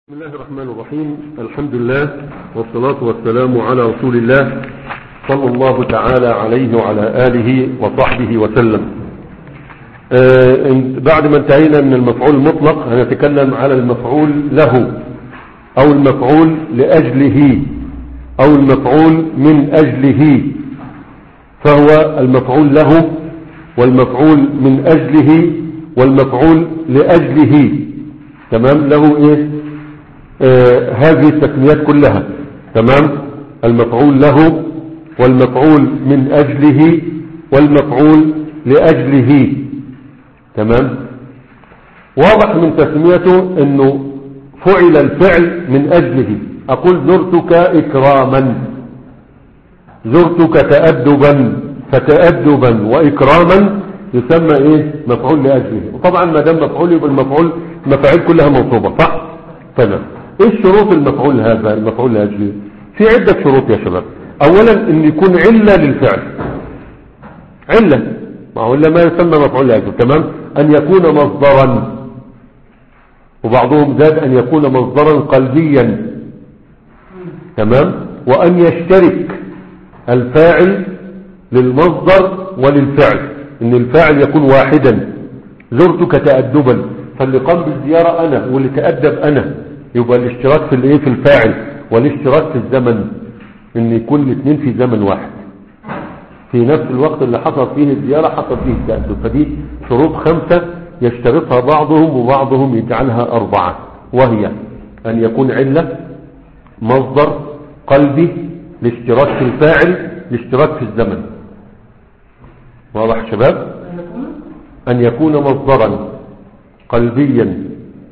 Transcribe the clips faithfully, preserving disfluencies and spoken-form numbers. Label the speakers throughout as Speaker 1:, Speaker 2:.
Speaker 1: بسم الله الرحمن الرحيم. الحمد لله والصلاة والسلام على رسول الله صلى الله تعالى عليه وعلى آله وصحبه وسلم. آه بعد ما انتهينا من المفعول المطلق هنتكلم على المفعول له أو المفعول لأجله أو المفعول من أجله. فهو المفعول له والمفعول من أجله والمفعول لأجله. تمام. له إيه؟ آه هذه التسميات كلها. تمام. المفعول له والمفعول من أجله والمفعول لأجله. تمام. واضح من تسميته انه فعل الفعل من أجله. أقول زرتك إكراما، زرتك تأدبا، فتأدبا وإكراما يسمى إيه؟ مفعول لأجله. وطبعا ما دام مفعول يبقى المفعول المفاعيل كلها موصوبة، صح؟ تمام. ايش شروط المفعول هذا المفعول لأجله؟ في عدة شروط يا شباب. اولا ان يكون علة للفعل، علة، ما هو الا ما يسمى مفعول لأجله. تمام. ان يكون مصدرا، وبعضهم زاد ان يكون مصدرا قلبيا. تمام. وان يشترك الفاعل للمصدر وللفعل، ان الفاعل يكون واحدا. زرتك تأدبا، فاللي قام بالزيارة انا واللي تأدب انا، يبقى الاشتراك في الايه؟ في الفاعل، والاشتراك في الزمن، ان يكون الاثنين في زمن واحد في نفس الوقت اللي حصل فيه الزيارة حصل فيه التأدب. فدي شروط خمسة يشترطها بعضهم وبعضهم يجعلها أربعة، وهي أن يكون علة، مصدر قلبي، الاشتراك في الفاعل، الاشتراك في الزمن. واضح شباب؟ أن يكون مصدرا قلبيا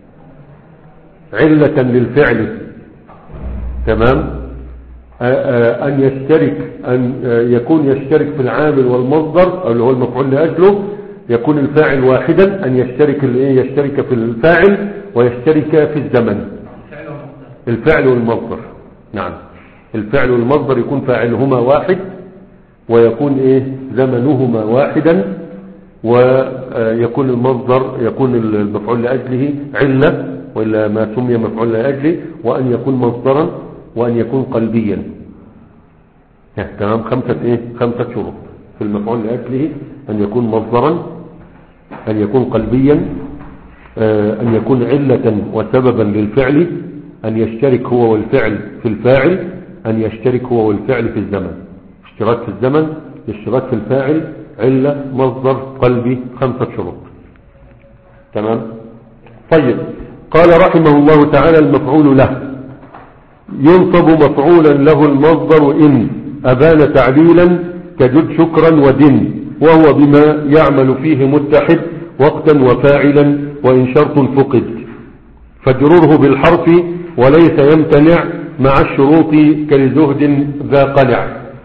Speaker 1: علة للفعل. تمام. أن يشترك أن يكون يشترك في العامل والمصدر اللي هو المفعول لأجله، يكون الفاعل واحدا. أن يشترك يشترك في الفاعل ويشترك في الزمن. الفعل والمصدر، نعم، الفعل والمصدر يكون فاعلهما واحد ويكون ايه؟ زمنهما واحدا، ويكون المصدر يكون المفعول لأجله علة وإلا ما سمي مفعول لأجله، وأن يكون مصدرا، وأن يكون قلبيا. تمام. خمسة ايه؟ خمسة شروط في المفعول لأجله: أن يكون مصدرا، أن يكون قلبيا، آه أن يكون علة وسببا للفعل، أن يشترك هو والفعل في الفاعل، أن يشترك هو والفعل في الزمن. اشتراك في الزمن، اشتراك في الفاعل، علة، مصدر، قلبي. خمسة شروط. تمام. طيب. قال رحمه الله تعالى: المفعول له ينصب مفعولا له المصدر إن أبان تعليلا كجد شكرا ودن، وهو بما يعمل فيه متحد وقتا وفاعلا، وإن شرط فقد فجروره بالحرف وليس يمتنع مع الشروط كلزهد ذا قنع.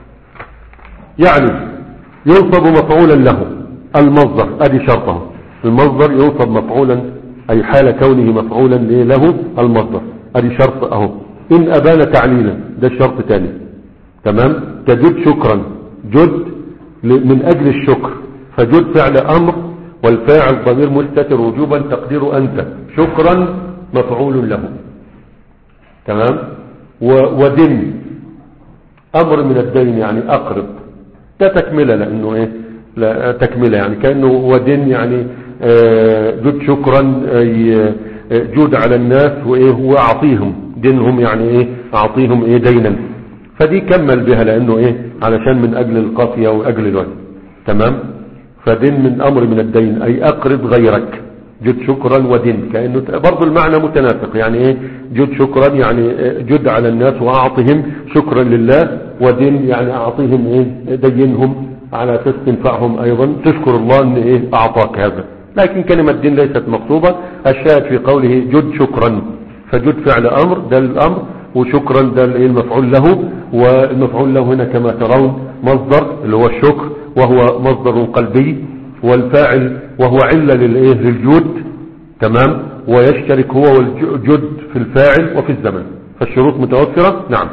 Speaker 1: يعني ينصب مفعولا له المصدر، ادي شرطه. المصدر ينصب مفعولا اي حال كونه مفعولا له المصدر، ادي شرط اهو. ان ابان تعليلا، ده الشرط الثاني. تمام. كجد شكرا، جد من اجل الشكر، فجد فعل امر والفاعل ضمير مستتر وجوبا تقدير انت، شكرا مفعول له. تمام. ودن امر من الدين يعني اقرب، ده تكملة، لانه ايه؟ لا تكملة يعني كأنه ودن يعني جد شكرا جود على الناس وايه واعطيهم دينهم، يعني ايه؟ اعطيهم ايه؟ دينا. فدي كمل بها لانه ايه؟ علشان من اجل القافية واجل الوزن. تمام. فدين من امر من الدين اي اقرب غيرك، جد شكرا ودين، كأنه برضو المعنى متناسق. يعني ايه؟ جد شكرا يعني جد على الناس واعطهم شكرا لله، ودين يعني اعطيهم ايه؟ دينهم على اساس تنفعهم ايضا، تشكر الله ان ايه؟ اعطاك هذا. لكن كلمة دين ليست مقصوبة. الشاهد في قوله جد شكرا، فجد فعل امر ده الامر، وشكرا ده المفعول له. والمفعول له هنا كما ترون مصدر اللي هو الشكر، وهو مصدر قلبي، والفاعل وهو علة للايه؟ للجود. تمام. ويشترك هو والجد في الفاعل وفي الزمن، فالشروط متوفرة. نعم.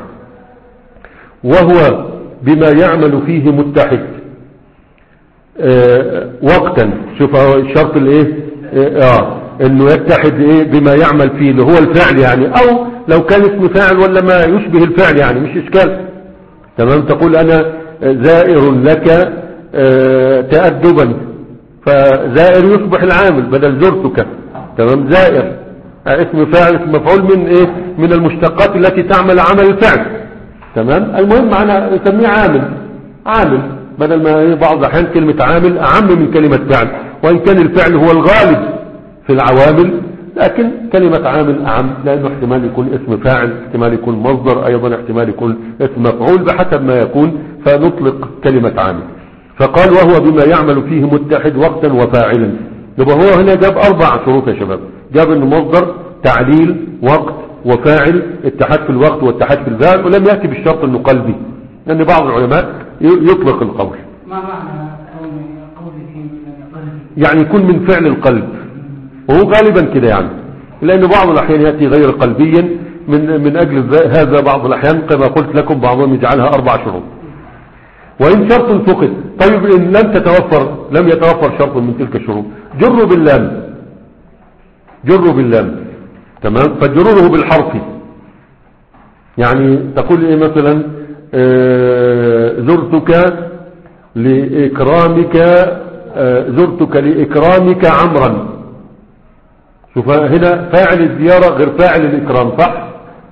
Speaker 1: وهو بما يعمل فيه متحد آه وقتا. شوف الشرط الايه؟ اه انه يتحد ايه بما يعمل فيه اللي هو الفعل يعني، او لو كان اسم فاعل ولا ما يشبه الفعل يعني مش اشكال. تمام. تقول انا زائر لك اه تأدبا، فزائر يصبح العامل بدل زرتك. تمام. زائر اسم فاعل اسم مفعول من ايه من المشتقات التي تعمل عمل الفعل. تمام. المهم معنا نسميه عامل، عامل بدل ما بعض الاحيان كلمة عامل اعم من كلمة فعل، وان كان الفعل هو الغالب في العوامل، لكن كلمة عامل اعم، لانه احتمال يكون اسم فاعل، احتمال يكون مصدر، ايضا احتمال يكون اسم مفعول، بحسب ما يكون فنطلق كلمة عامل. فقال وهو بما يعمل فيه متحد وقتا وفاعلا. يبقى هو هنا جاب اربع شروط يا شباب، جاب انه مصدر، تعليل، وقت، وفاعل، اتحاد في الوقت واتحاد في الفاعل، ولم يأتي بالشرط انه قلبي، لان بعض العلماء يطلق القول.
Speaker 2: ما معنى قوله
Speaker 1: يعني يكون من فعل القلب، وهو غالبا كده يعني، لان بعض الاحيان يأتي غير قلبيا، من من اجل هذا بعض الاحيان كما قلت لكم بعضهم يجعلها اربع شروط. وان شرط فقد، طيب ان لم تتوفر، لم يتوفر شرط من تلك الشروط، جروا باللام، جروا باللام. تمام. فجروره بالحرف، يعني تقول ايه مثلا آه زرتك لإكرامك، آه زرتك لإكرامك عمرا. شوف هنا فاعل الزيارة غير فاعل الإكرام، صح؟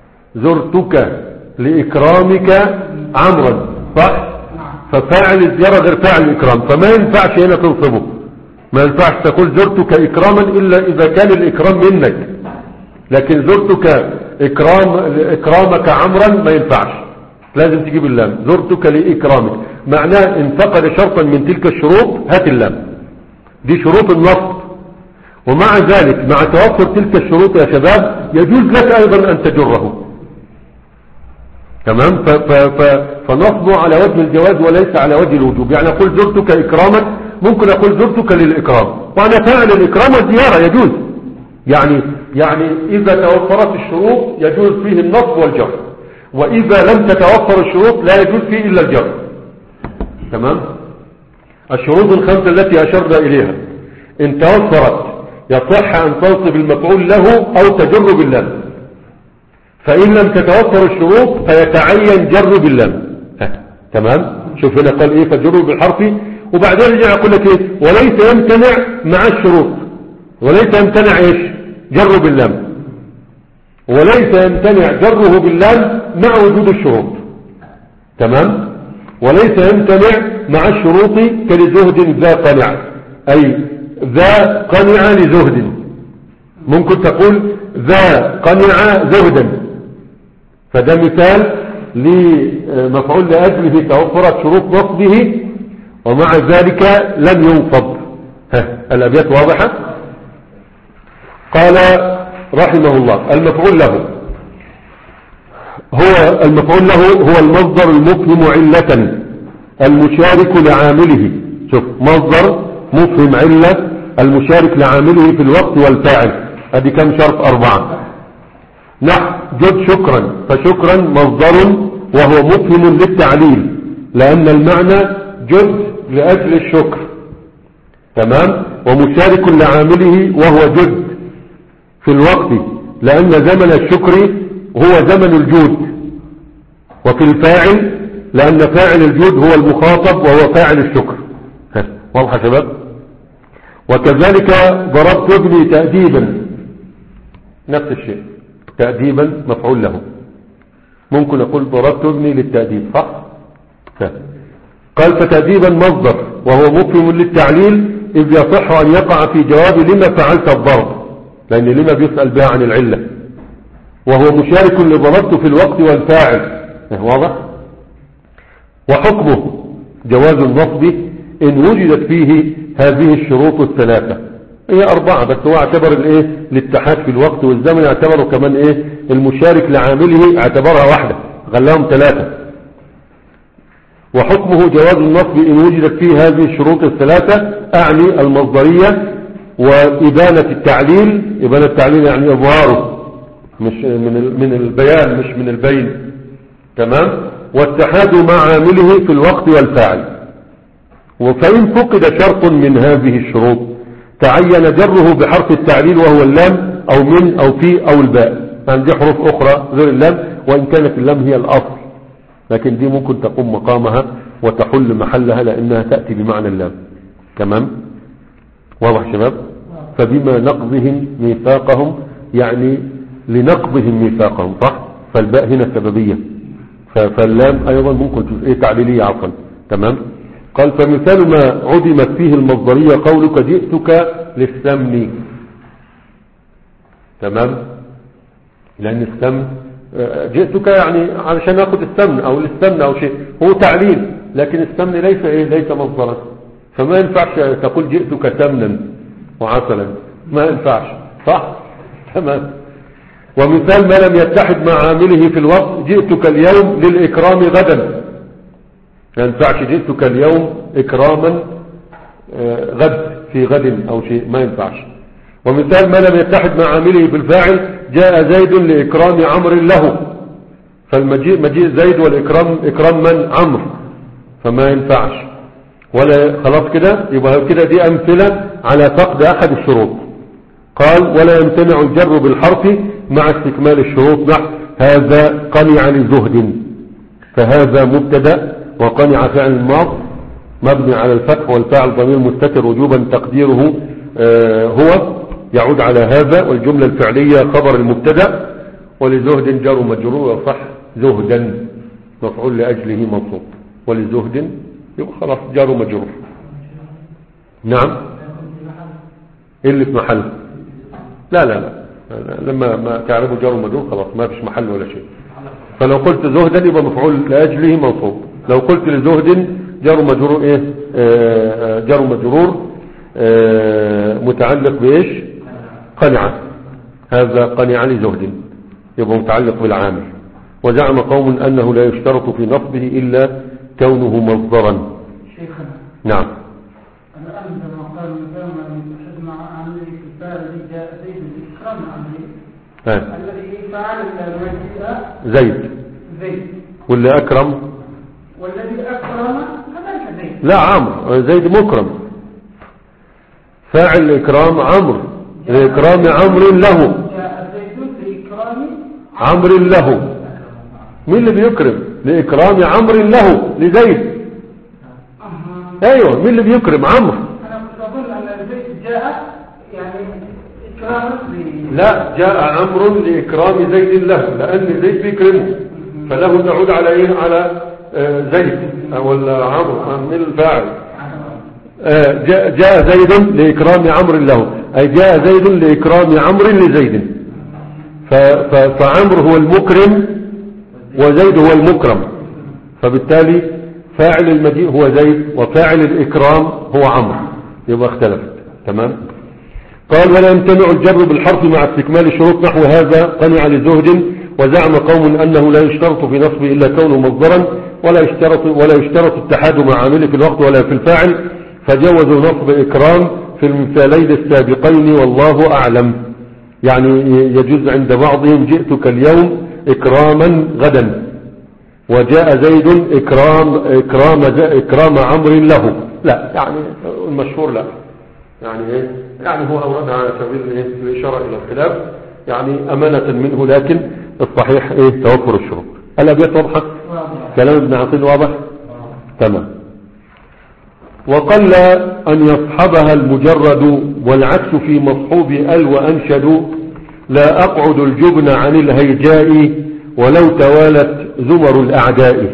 Speaker 1: زرتك لإكرامك عمرا، صح؟ ففاعل الزيارة غير فاعل الإكرام، فما ينفعش هنا تنصبه، ما ينفعش تقول زرتك إكراما إلا إذا كان الإكرام منك، لكن زرتك إكرام إكرامك عمرا ما ينفعش، لازم تجيب اللام. زرتك لإكرامك معناه إن فقد شرطا من تلك الشروط هات اللام، دي شروط النصب. ومع ذلك مع توفر تلك الشروط يا شباب يجوز لك أيضا أن تجره. تمام. فنصبه على وجه الجواز وليس على وجه الوجوب. يعني أقول زرتك إكراما، ممكن أقول زرتك للإكرام وأنا فاعل الإكرام والزيارة، يجوز. يعني يعني إذا توفرت الشروط يجوز فيه النصب والجر، وإذا لم تتوفر الشروط لا يجوز فيه إلا الجر. تمام. الشروط الخمسة التي أشرنا إليها إن توفرت يصح أن تنصب المفعول له أو تجر باللام، فإن لم تتوفر الشروط فيتعين جر باللام. تمام. شوف هنا قال إيه فجر بالحرف، وبعدين رجع يقول لك إيه وليس يمتنع مع الشروط، وليس يمتنع إيش جر باللام، وليس يمتنع جره باللام مع وجود الشروط. تمام. وليس يمتنع مع الشروط كلزهد ذا قنع، أي ذا قنع لزهد، ممكن تقول ذا قنع زهدا، فده مثال لمفعول لأجله توفرت شروط نصبه ومع ذلك لم ينصب. الأبيات واضحة. قال رحمه الله المفعول له هو المفعول له هو المصدر المفهم علة المشارك لعامله. شوف مصدر مفهم علة المشارك لعامله في الوقت والفاعل، ادي كم شرط؟ أربعة. نحو جد شكرا، فشكرا مصدر وهو مفهم للتعليل لأن المعنى جد لأجل الشكر. تمام. ومشارك لعامله وهو جد في الوقت لأن زمن الشكر هو زمن الجود، وفي الفاعل لأن فاعل الجود هو المخاطب وهو فاعل الشكر. واضح يا شباب؟ وكذلك ضربت ابني تأديبا، نفس الشيء، تأديبا مفعول له، ممكن أقول ضربت ابني للتأديب، صح؟ قال فتأديبا مصدر وهو مفهم للتعليل إذ يصح أن يقع في جواب لما فعلت الضرب، لأن لما بيسأل بها عن العلة، وهو مشارك لضربت في الوقت والفاعل. واضح؟ وحكمه جواز النصب إن وجدت فيه هذه الشروط الثلاثة، هي أربعة بس هو اعتبر الايه الاتحاد في الوقت والزمن، اعتبره كمان ايه المشارك لعامله اعتبرها واحدة، خلاهم ثلاثة. وحكمه جواز النصب إن وجدت فيه هذه الشروط الثلاثة، أعني المصدرية وإبانة التعليل، إبانة التعليل يعني إظهاره مش من من البيان مش من البين. تمام. والاتحاد مع عامله في الوقت والفاعل. وفإن فقد شرط من هذه الشروط تعين جره بحرف التعليل وهو اللام أو من أو في أو الباء. يعني دي حروف أخرى غير اللام، وإن كانت اللام هي الأصل، لكن دي ممكن تقوم مقامها وتحل محلها لأنها تأتي بمعنى اللام. تمام؟ واضح شباب؟ فبما نقضهم ميثاقهم، يعني لنقضهم ميثاقهم، صح؟ فالباء هنا سببية، فاللام أيضا ممكن تبقى تعليلية عفوا. تمام؟ قال فمثال ما عدمت فيه المصدرية قولك جئتك للثمن. تمام؟ لأن الثمن جئتك يعني علشان أخذ الثمن أو للثمن أو شيء، هو تعليل، لكن الثمن ليس إيه؟ ليس مصدرا، فما ينفعش تقول جئتك ثمنا وعسلا، ما ينفعش، صح؟ تمام. ومثال ما لم يتحد مع عامله في الوقت جئتك اليوم للإكرام غدا، ما ينفعش جئتك اليوم إكراما غد في غد أو شيء، ما ينفعش. ومثال ما لم يتحد مع عامله بالفاعل جاء زيد لإكرام عمرو له، فالمجيء مجيء زيد والإكرام إكرام من؟ عمرو، فما ينفعش. ولا خلاص كده، يبقى كده دي أمثلة على فقد أحد الشروط. قال ولا يمتنع الجر بالحرف مع استكمال الشروط، نحو هذا قنع لزهد، فهذا مبتدا وقنع فعل ماض مبني على الفتح والفاعل ضمير مستتر وجوبا تقديره آه هو يعود على هذا، والجملة الفعلية خبر المبتدا، ولزهد جر مجرور وصح زهدا مفعول لأجله منصوب، ولزهد يبقى خلاص جار مجرور. نعم ايه اللي في محل؟ لا لا لا لما ما تعرفوا جار مجرور خلاص ما فيش محل ولا شيء. فلو قلت زهدا يبقى مفعول لأجله منصوب، لو قلت لزهد جار مجرور ايه؟ آه جار مجرور آه متعلق بايش؟ قنع، هذا قنع لزهد يبقى متعلق بالعامل. وزعم قوم أنه لا يشترط في نصبه إلا كونه مصدرا.
Speaker 2: شيخنا
Speaker 1: نعم.
Speaker 2: الآن عندما قال مثال من يتحد مع عامله في الفاعل جاء زيد لإكرام عامله، الذي فعل المجيء
Speaker 1: زيد
Speaker 2: زيد
Speaker 1: واللي أكرم
Speaker 2: والذي أكرم كذلك زيد.
Speaker 1: لا عمرو، زيد مكرم، فاعل الإكرام عمرو لإكرام عمرو له،
Speaker 2: جاء زيد لإكرام
Speaker 1: عمرو له. مين اللي بيكرم؟ لإكرام عمرو له لزيد. ايوه مين اللي بيكرم؟ عمرو.
Speaker 2: انا كنت اظن ان زيد جاء يعني اكراما ل...
Speaker 1: لا جاء عمرو لإكرام زيد له، لأن زيد بيكرمه، فله تعود على ايه؟ على آه زيد ولا عمرو من الفاعل. آه جاء, جاء زيد لإكرام عمرو له، أي جاء زيد لإكرام عمرو لزيد، فعمرو هو المكرم وزيد هو المكرم، فبالتالي فاعل المجيء هو زيد وفاعل الإكرام هو عمرو، يبقى اختلفت. تمام. قال ولا يمتنع الجر بالحرف مع استكمال الشروط، نحو هذا قنع لزهد. وزعم قوم أنه لا يشترط في نصبه إلا كونه مصدرا، ولا يشترط ولا يشترط التحاد مع عامله في الوقت ولا في الفاعل، فجوزوا نصب إكرام في المثالين السابقين والله أعلم. يعني يجوز عند بعضهم جئتك اليوم إكراما غدا، وجاء زيد إكرام إكرام إكرام عمرو له، لا يعني المشهور لا، يعني إيه؟ يعني هو أوردها على سبيل إيه؟ الإشارة إلى الخلاف، يعني أمانة منه، لكن الصحيح إيه؟ توفر الشروط. الأبيات واضحة؟ كلام ابن عقيل واضح؟ تمام. وقل أن يصحبها المجرد، والعكس في مصحوب ال وأنشد، لا أقعد الجبن عن الهيجاء ولو توالت زمر الأعداء.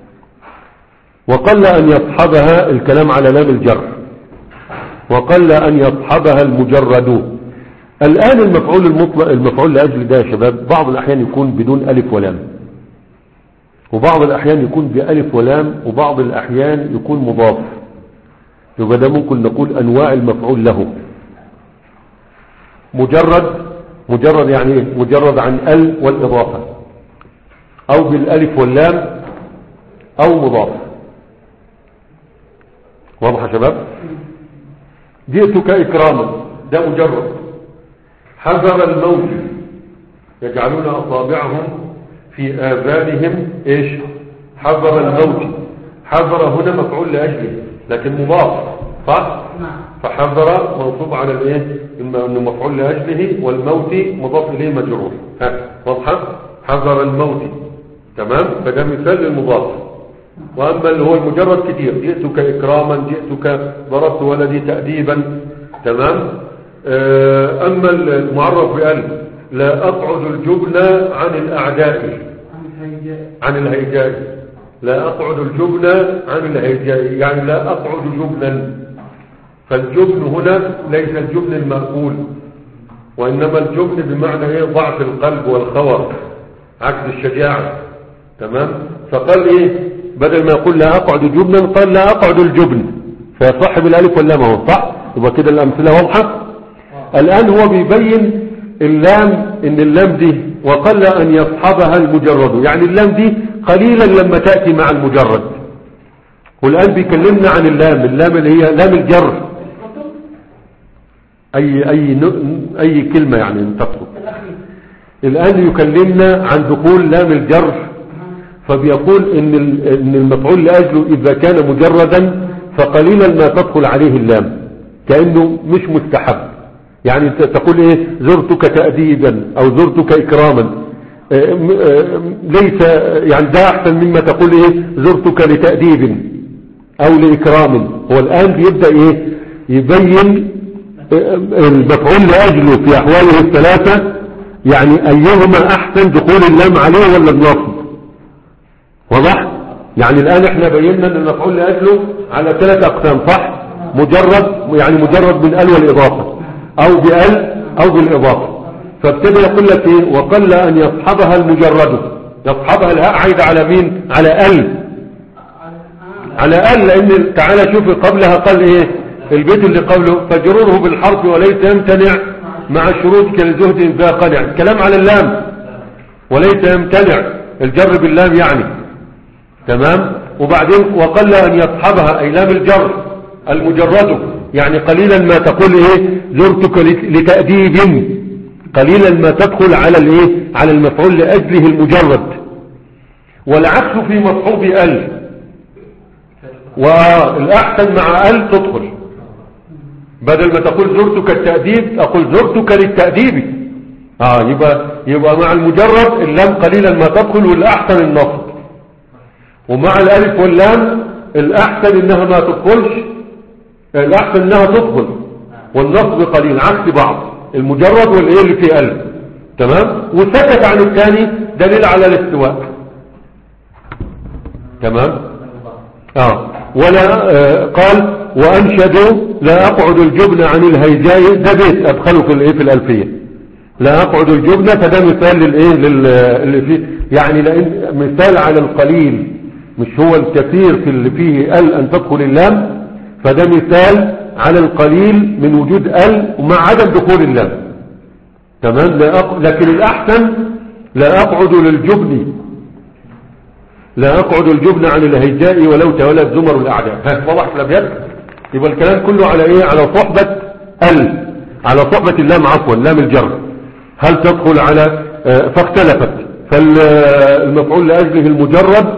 Speaker 1: وقل أن يصحبها، الكلام على لام الجر، وقل أن يصحبها المجرد. الآن المفعول المطلق المفعول لأجل ده يا شباب بعض الأحيان يكون بدون ألف ولام، وبعض الأحيان يكون بألف ولام، وبعض الأحيان يكون مضاف، يبقى ده ممكن نقول أنواع المفعول له. مجرد مجرد يعني ايه؟ مجرد عن ال والإضافة، أو بالألف واللام، أو مضاف. واضح يا شباب؟ جئتك إكراما ده مجرد. حذر الموت، يجعلون أصابعهم في آذانهم إيش؟ حذر الموت. حذر هنا مفعول لأجله لكن مضاف، صح؟ فحذر منصوب على الايه انه مفعول لاجله، والموت مضاف اليه مجرور. ها واضحه؟ حذر الموت. تمام. فده مثال للمضاف. واما اللي هو المجرد كتير، جئتك اكراما، جئتك ضربت ولدي تأديبا. تمام. اما المعرف بأل لا اقعد الجبن عن الاعداء، عن الهيجاء. لا اقعد الجبن عن الهيجاء يعني لا اقعد جبنا. فالجبن هنا ليس الجبن المأكول، وانما الجبن بمعنى ايه؟ ضعف القلب والخور عكس الشجاعة. تمام. فقال ايه بدل ما يقول لا اقعد جبنا قال لا اقعد الجبن، فيصح بالالف واللام هو صح. يبقى كده الامثله واضحه. الان هو بيبين اللام ان اللام دي وقل ان يصحبها المجرد، يعني اللام دي قليلا لما تاتي مع المجرد. والان بيكلمنا عن اللام، اللام اللي هي لام الجر. اي اي اي كلمه يعني تقصد. الان يكلمنا عن دخول لام الجر، فبيقول ان ان المفعول لاجله اذا كان مجردا فقليلا ما تدخل عليه اللام، كانه مش مستحب. يعني تقول ايه زرتك تأديبا او زرتك اكراما، ليس يعني ده احسن مما تقول ايه زرتك لتأديب او لاكرام. هو الان بيبدأ ايه يبين المفعول لاجله في احواله الثلاثة، يعني ايهما احسن دخول اللام عليه ولا النصب. واضح؟ يعني الان احنا بينا ان المفعول لاجله على ثلاث اقسام صح؟ مجرد يعني مجرد من ال والاضافة او بال او بالاضافة. فابتدى يقول لك ايه وقل ان يصحبها المجرد. يصحبها الهاء عايد على مين؟ على ال، على ال، لان تعالى شوف قبلها قال ايه البيت اللي قبله فجروره بالحرف وليس يمتنع مع الشروط كالزهد ذا قنع. الكلام على اللام وليس يمتنع الجر باللام يعني. تمام. وبعدين وقل ان يصحبها اي لام الجر المجرد، يعني قليلا ما تقول ايه زرتك لتأديب، قليلا ما تدخل على الايه على المفعول لاجله المجرد. والعكس في مصحوب ال، والاحسن مع ال تدخل، بدل ما تقول زرتك التأديب اقول زرتك للتأديب. اه يبقى يبقى مع المجرد اللام قليلا ما تدخل والاحسن النصب، ومع الالف واللام الاحسن انها ما تدخلش، الاحسن انها تدخل والنصب قليل عكس بعض المجرد والايه اللي فيه الف. تمام. وسكت عن الثاني دليل على الاستواء. تمام. اه ولا آه قال وانشدوا لا اقعد الجبن عن الهيجاء، ده بيت ادخله في الايه في الالفيه لا اقعد الجبن، فده مثال للايه اللي فيه يعني لان مثال على القليل مش هو الكثير في اللي فيه ال ان تدخل اللام، فده مثال على القليل من وجود ال ومع عدم دخول اللام. تمام. لا أق... لكن الاحسن لا اقعد للجبن، لا اقعد الجبن عن الهيجاء ولو تولت زمر الاعداء. ها واضح في الابيات. يبقى الكلام كله على ايه؟ على صحبة ال، على صحبة اللام عفوا لام الجر. هل تدخل على آه فاختلفت، فالمفعول لاجله المجرد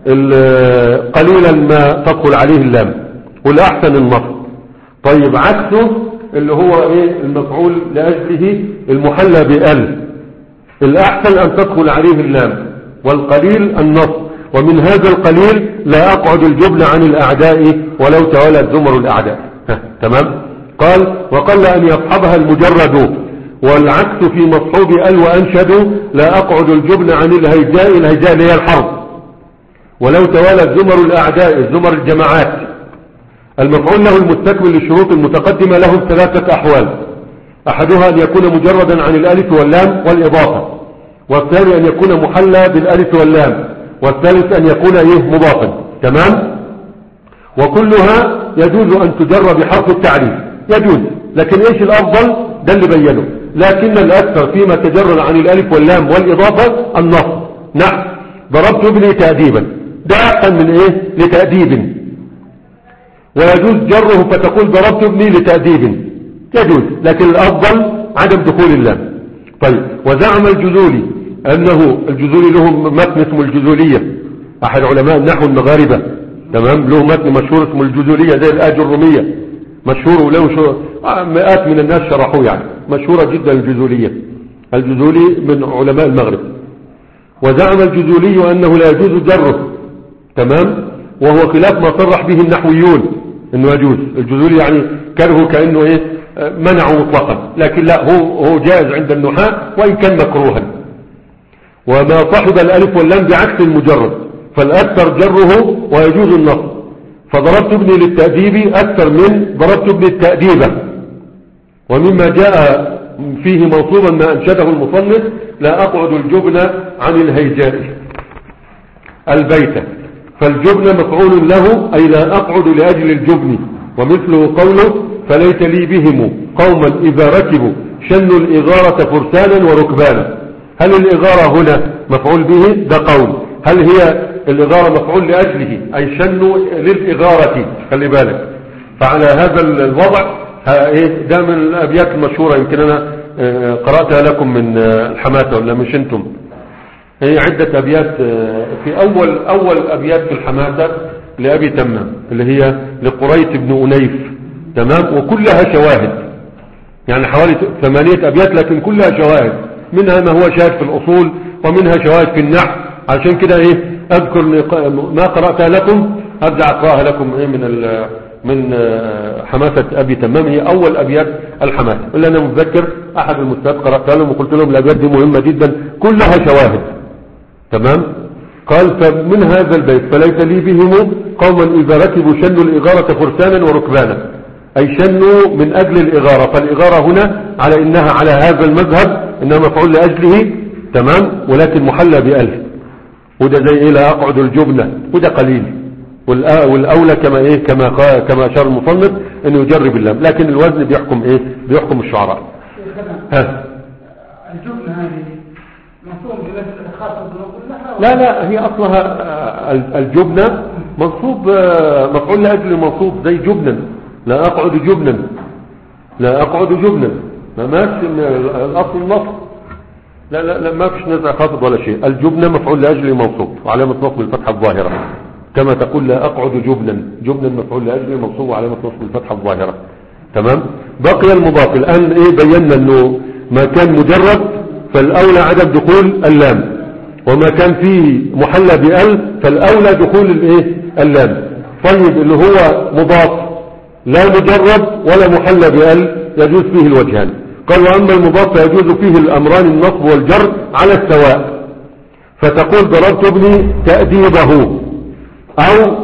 Speaker 1: قليلا ما تدخل عليه اللام والاحسن النصب. طيب عكسه اللي هو ايه المفعول لاجله المحلى بال، الاحسن ان تدخل عليه اللام والقليل النصب. ومن هذا القليل لا اقعد الجبن عن الاعداء ولو توالت زمر الاعداء. تمام. قال وقل ان يصحبها المجرد، والعكس في مصحوب ال وانشدوا لا اقعد الجبن عن الهيجاء، الهيجاء اللي هي الحرب، ولو توالت زمر الاعداء زمر الجماعات. المفعول له المستكمل للشروط المتقدمة لهم ثلاثة احوال، احدها ان يكون مجردا عن الالف واللام والاضافة، والثاني ان يكون محلى بالالف واللام، والثالث ان يكون ايه مضافا. تمام. وكلها يجوز ان تجر بحرف التعريف، يجوز، لكن ايش الافضل ده اللي بينه، لكن الاكثر فيما تجرد عن الالف واللام والاضافة النصب. نعم ضربت ابني تأديبا، ده احسن من ايه لتأديب. ويجوز جره فتقول ضربت ابني لتأديب، يجوز، لكن الافضل عدم دخول اللام. طيب وزعم الجزولي انه الجزولي له متن اسمه الجزولية، احد علماء النحو المغاربة. تمام. له متن مشهور اسمه الجزولية زي الآج الرومية. مشهور وله مئات من الناس شرحوه يعني، مشهورة جدا الجذولية. الجذولي من علماء المغرب. وزعم الجذولي أنه لا يجوز جره، تمام، وهو خلاف ما صرح به النحويون انه يجوز. الجذولي يعني كره كأنه ايه منعه مطلقا، لكن لا، هو هو جائز عند النحاة وإن كان مكروها. وما صحب الألف واللام بعكس المجرد، فالأكثر جره ويجوز النصب. فضربت ابني للتأديب أكثر من ضربت ابني التأديبة. ومما جاء فيه موصوبا ما أنشده المصنف: لا أقعد الجبن عن الهيجاء البيت. فالجبن مفعول له، أي لا أقعد لأجل الجبن. ومثله قوله: فليت لي بهم قوما إذا ركبوا شنوا الإغارة فرسانا وركبانا. هل الإغارة هنا مفعول به؟ ده قول. هل هي الإغارة مفعول لأجله، أي شنوا للإغارة؟ خلي بالك. فعلى هذا الوضع ده من الأبيات المشهورة، يمكن أنا قرأتها لكم من الحماسة ولا مش انتم؟ هي عدة أبيات في أول أول أبيات في الحماسة لأبي تمام، اللي هي لقريت بن أنيف، تمام، وكلها شواهد، يعني حوالي ثمانية أبيات لكن كلها شواهد، منها ما هو شاهد في الأصول ومنها شواهد في النحو. عشان كده ايه اذكر ما قرأتها لكم ارجع اقرأها لكم ايه من من حماسة ابي تمام. هي اول ابيات الحماسة اللي انا متذكر احد المستويات قرأتها لهم وقلت لهم الابيات دي مهمة جدا كلها شواهد، تمام. قال: فمن هذا البيت: فليت لي بهم قوما اذا ركبوا شنوا الاغارة فرسانا وركبانا، اي شنوا من اجل الاغارة. فالاغارة هنا على انها على هذا المذهب انها مفعول لاجله، تمام، ولكن محلى بألف. وده زي ايه لا اقعد الجبنة، وده قليل. والاولى كما ايه كما كما اشار المصنف انه يجرب اللام، لكن الوزن بيحكم ايه بيحكم الشعراء. ها
Speaker 2: الجبنة هذه منصوب بنفس خاصة كلها؟
Speaker 1: لا لا، هي اصلها الجبنة منصوب مفعول لاجل منصوب زي جبنا. لا اقعد جبنا، لا اقعد جبنا، ما ماشي الاصل النصب. لا لا لا، ما فيش نزع خافض ولا شيء. الجبنة مفعول لأجل منصوب وعلامة نصب الفتحة الظاهرة، كما تقول لا أقعد جبنا. جبنا مفعول لأجل منصوب وعلامة نصب الفتحة الظاهرة، تمام. بقي المضاف. الآن إيه بينا أنه ما كان مجرد فالأولى عدم دخول اللام، وما كان فيه محلى بأل فالأولى دخول الإيه اللام. طيب اللي هو مضاف لا مجرد ولا محلى بأل يجوز فيه الوجهان. قال: وأما المضاف فيجوز فيه الأمران النصب والجر على السواء. فتقول: ضربت ابني تأديبه أو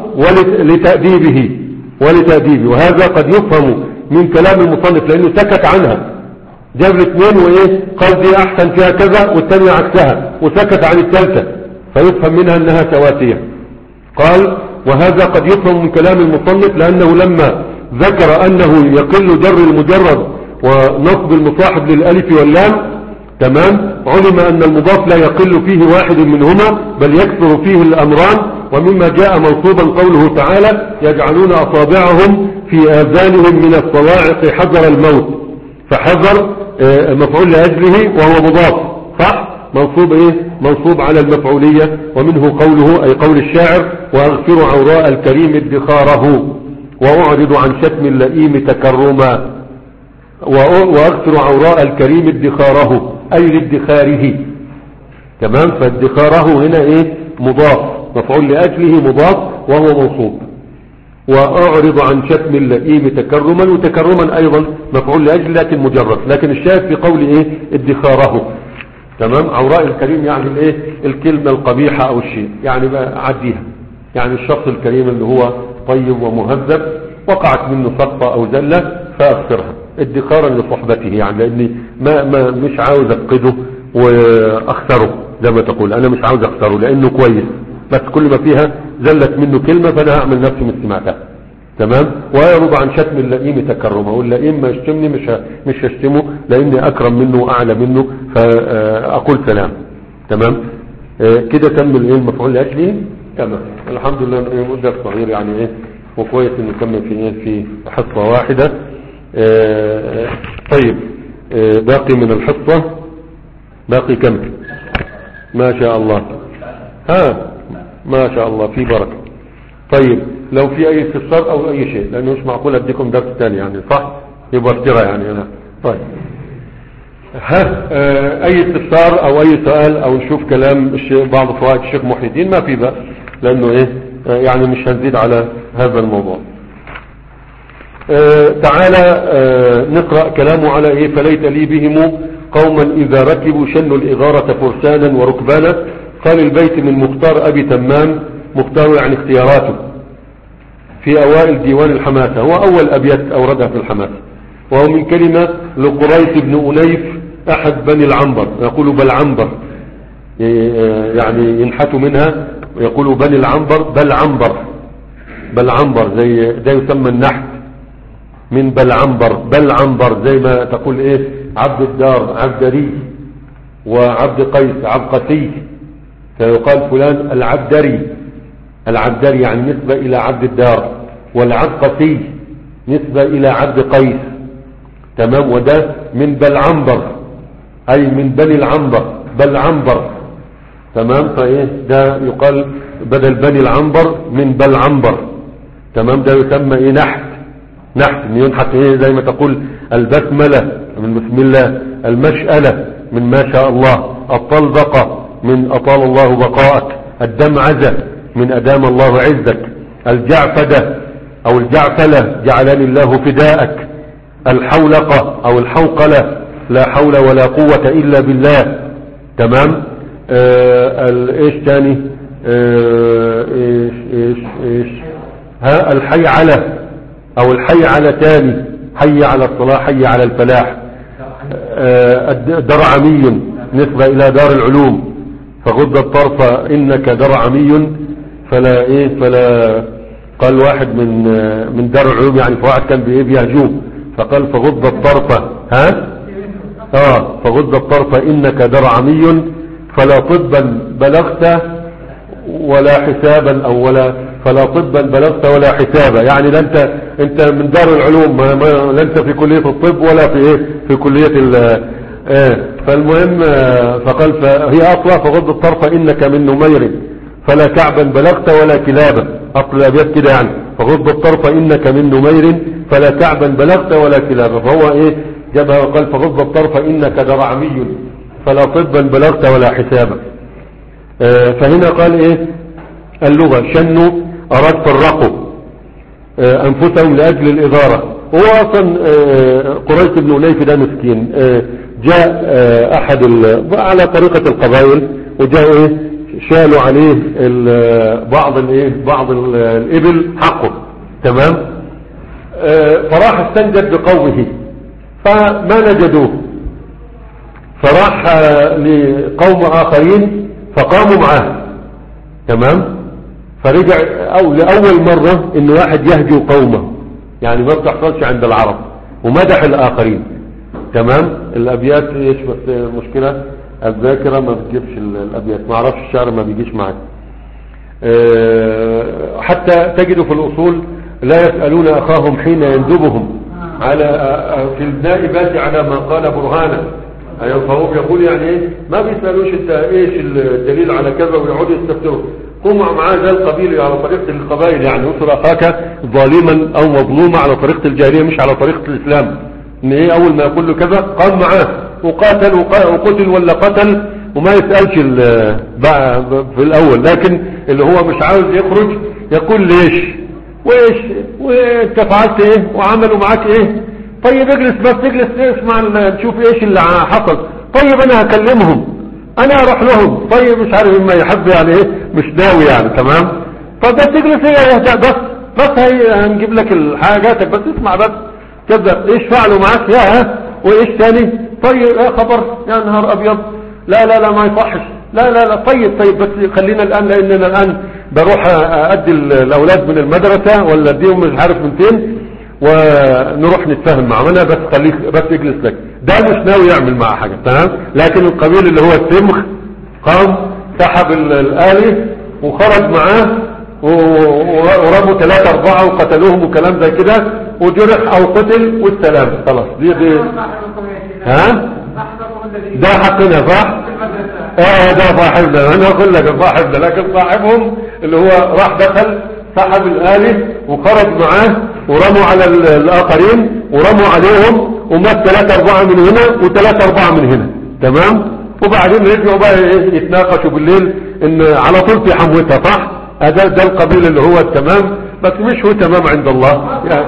Speaker 1: لتأديبه ولتأديبه. وهذا قد يفهم من كلام المصنف لأنه سكت عنها، جاب الاثنين وإيه قال دي أحسن فيها كذا والثانية عكسها، وسكت عن الثالثة، فيفهم منها أنها سواتية. قال: وهذا قد يفهم من كلام المصنف لأنه لما ذكر أنه يقل جر المجرد ونصب المصاحب للألف واللام، تمام، علم أن المضاف لا يقل فيه واحد منهما بل يكثر فيه الأمران. ومما جاء منصوبا قوله تعالى: يجعلون أصابعهم في آذانهم من الصواعق حذر الموت. فحذر مفعول لأجله وهو مضاف، صح، منصوب ايه منصوب على المفعولية. ومنه قوله أي قول الشاعر: وأغفر عوراء الكريم ادخاره وأعرض عن شتم اللئيم تكرما. وأغفر عوراء الكريم ادخاره أي لادخاره، تمام. فادخاره هنا ايه مضاف مفعول لأجله مضاف وهو منصوب. وأعرض عن شتم اللئيم تكرما، وتكرما أيضا مفعول لأجل لكن مجرد. لكن الشاهد في قول ايه ادخاره، تمام. عوراء الكريم يعني الايه الكلمة القبيحة او الشيء، يعني بقى عديها، يعني الشخص الكريم اللي هو طيب ومهذب وقعت منه سقطة او زلة فاغفرها ادخارا لصحبته، يعني لاني ما, ما مش عاوز افقده واخسره، زي ما تقول انا مش عاوز اخسره لانه كويس، بس كل ما فيها زلت منه كلمة فانا هعمل نفسي من سمعتها، تمام. ويرضى عن شتم اللئيم تكرمه، واللئيم ما يشتمني مش مش هشتمه لاني اكرم منه واعلى منه فاقول سلام، تمام. كده تم الايه المفعول لاجله، تمام. الحمد لله ايه مدة صغير يعني ايه وكويس انه نكمل في ايه في حصة واحدة. اه طيب اه باقي من الحصة باقي كم؟ ما شاء الله، ها ما شاء الله في بركة. طيب لو في اي استفسار او اي شيء، لانه مش معقول اديكم درس ثاني يعني، صح؟ يبقى افترى يعني انا. طيب ها اه اي استفسار او اي سؤال او نشوف كلام الشيخ بعض فوائد الشيخ محي الدين، ما في بأس، لانه ايه اه يعني مش هنزيد على هذا الموضوع. اه تعالى اه نقرأ كلامه على ايه. فليت لي بهم قوما اذا ركبوا شنوا الاغارة فرسانا وركبانا. قال البيت من مختار ابي تمام، مختار يعني اختياراته، في اوائل ديوان الحماسة، هو اول ابيات اوردها في الحماسة، وهو من كلمة لقريس بن أنيف احد بني العنبر، يقول بلعنبر يعني ينحت منها، يقول بني العنبر بلعنبر، بلعنبر زي ده يسمى النحت من بلعنبر، بلعنبر زي ما تقول ايه عبد الدار عبدري، وعبد قيس عبقسي، فيقال فلان العبدري، العبدري يعني نسبة الى عبد الدار، والعبقسي نسبة الى عبد قيس، تمام. وده من بلعنبر اي من بني العنبر، بلعنبر، تمام. فايه ده يقال بدل بني العنبر من بلعنبر، تمام. ده يسمى ايه نحت، نحت ينحت ايه زي ما تقول البسملة من بسم الله، المشألة من ما شاء الله، الطلبقة من اطال الله بقاءك، الدمعزة من ادام الله عزك، الجعفدة او الجعفلة جعلني الله فداءك، الحولقة او الحوقلة لا حول ولا قوة الا بالله، تمام. آه ايش تاني آه ايش ايش ايش ها الحيعلة او الحيعلة تاني، حي على الصلاة حي على الفلاح. آه درعمي نسبة الى دار العلوم، فغض الطرف انك درعمي، فلا ايه فلا قال واحد من من دار العلوم يعني فواحد كان بيهجوه، فقال فغض الطرف ها اه فغض الطرف انك درعمي، فلا طبا بلغت ولا حسابا او ولا فلا طبا بلغت ولا حسابا، يعني لا انت انت من دار العلوم، ما ما لا انت في كلية الطب ولا في ايه في كلية ال اه فالمهم آه فقال فهي اصلا فغض الطرف انك من نمير، فلا كعبا بلغت ولا كلابا، اصل الابيات كده يعني، فغض الطرف انك من نمير فلا كعبا بلغت ولا كلابا، فهو ايه جابها وقال فغض الطرف انك درعمي فلا طبا بلغت ولا حسابا. اه فهنا قال ايه اللغة شنوا اراد فرقوا اه انفسهم لاجل الادارة. هو اصلا اه قريش بن أنيف ده مسكين، اه جاء اه احد على طريقة القبائل، وجاء ايه شالوا عليه بعض الايه بعض الابل حقه، تمام. اه فراح استنجد بقومه فما نجدوه، فراح اه لقوم اخرين فقاموا معاه، تمام. فرجع او لاول مرة ان واحد يهجو قومه، يعني ما بتحصلش عند العرب، ومدح الاخرين، تمام. الابيات ايش بس مشكلة الذاكرة ما بتجيبش الابيات، ما اعرفش الشعر ما بيجيش معاك. أه حتى تجدوا في الاصول لا يسألون اخاهم حين يندبهم على في النائبات على ما قال برهانا، فهو بيقول يعني ايه ما بيسألوش انت ايش الدليل على كذا ويقعدوا يستفتروا، قوموا معاه زي القبيل على طريقة القبائل، يعني انصر اخاك ظالما او مظلوما على طريقة الجاهلية مش على طريقة الاسلام، ان ايه اول ما يقول له كذا قام معاه وقاتل وقتل ولا قتل، وما يسألش بقى في الاول، لكن اللي هو مش عاوز يخرج يقول ليش وايش وانت فعلت ايه وعملوا معاك ايه، طيب اجلس بس اجلس اسمع نشوف ايش اللي حصل، طيب انا هكلمهم انا اروح لهم، طيب مش عارف ما يحب يعني ايه مش ناوي يعني، تمام. طب بس اجلس ايه بس بس هي هنجيب لك الحاجات بس اسمع بس كذا ايش فعلوا معاك يا ها وايش تاني، طيب ايه خبر يا نهار ابيض، لا لا لا ما يصحش، لا لا لا طيب طيب بس خلينا الان لاننا الان بروح ادي الاولاد من المدرسة ولا اديهم مش عارف من فين ونروح نتفاهم معه، انا بس خليك بس اجلس لك، ده مش ناوي يعمل معاه حاجة، تمام. لكن القبيل اللي هو السمخ قام سحب الآلي وخرج معاه ورموا ثلاثة اربعة وقتلوهم وكلام زي كده، وجرح او قتل والسلام خلاص. دي دي ها ده حقنا صح اه ده صاحبنا، انا اقول لك صاحبنا، لكن صاحبهم اللي هو راح دخل سحب الآلي وخرج معاه ورموا على الآخرين ورموا عليهم ومات ثلاثة أربعة من هنا وثلاثة أربعة من هنا. تمام. وبعدين رجعوا بقى يتناقشوا بالليل ان على طول في حموتها. صح. هذا ده القبيل اللي هو التمام، بس مش هو تمام عند الله يعني.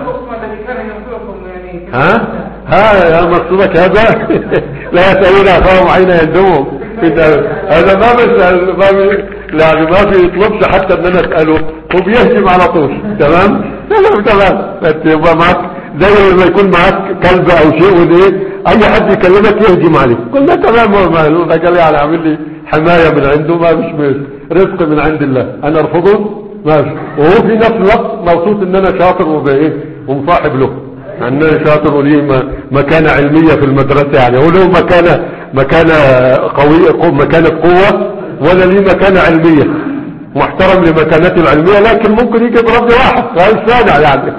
Speaker 1: ها ها يا مقصودك هذا لا يسألون أخاهم عين يندموا. هذا ما بيسأل ما بي... يعني ما بيطلبش حتى ان انا اسأله وبيهجم على طول. تمام. تمام تمام. يبقى معك زي ما يكون معك كلب او شيء وليه اي حد يكلمك يهجم عليك. قلنا تمام الرجال يعني عامل لي حماية من عنده، ما مش رزق من عند الله انا ارفضه ماشي. وهو في نفس الوقت مبسوط ان انا شاطر وبايه ومصاحب له، ان انا شاطر وليه مكانة علمية في المدرسة يعني. هو له مكانة مكانة قوية مكانة قوة ولا ليه مكانة علمية محترم لمكانته العلمية، لكن ممكن يجي برد واحد فهي سانع يعني.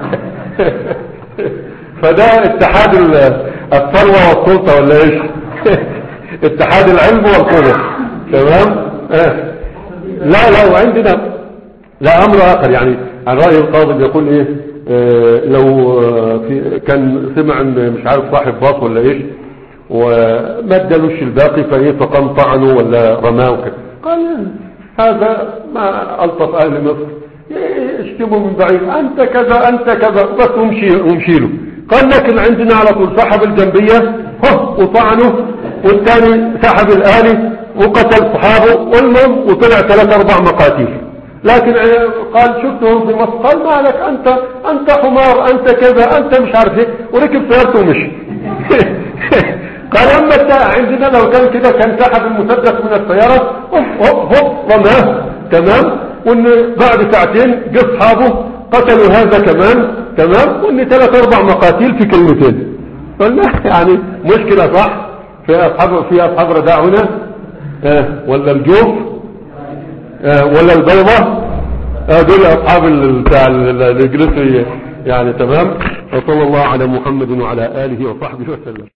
Speaker 1: فده اتحاد الثروة والسلطة ولا ايش؟ اتحاد العلم والقوة. تمام. اه. لا لا وعندنا لا امر اخر يعني. الرأي القاضي بيقول ايه اه لو في كان سمع ان مش عارف صاحب باص ولا ايش وما ادالوش الباقي فايه فقام طعنه ولا رماه وكده، قال هذا ما الطف اهل مصر اشتموا من بعيد انت كذا انت كذا بس ومشي له. قال لكن عندنا على طول سحب الجنبية وطعنه والثاني سحب الآلي وقتل صحابه والمهم وطلع ثلاث اربع مقاتيل. لكن قال شفتهم في مصر قال ما لك انت انت حمار انت كذا انت مش عارف ايه وركب سيارته ومشي. قال اما عندنا لو كان كده كان سحب المسدس من السيارة هوب هوب هوب رماه. تمام. وان بعد ساعتين جه اصحابه قتلوا هذا كمان. تمام. وان ثلاث اربع مقاتيل في كلمتين. قلنا يعني مشكلة. صح. في اصحاب في اصحاب رداع هنا اه ولا الجوف اه ولا البيضة اه دول اصحاب بتاع الجلسي يعني. تمام. وصلى الله على محمد وعلى اله وصحبه وسلم.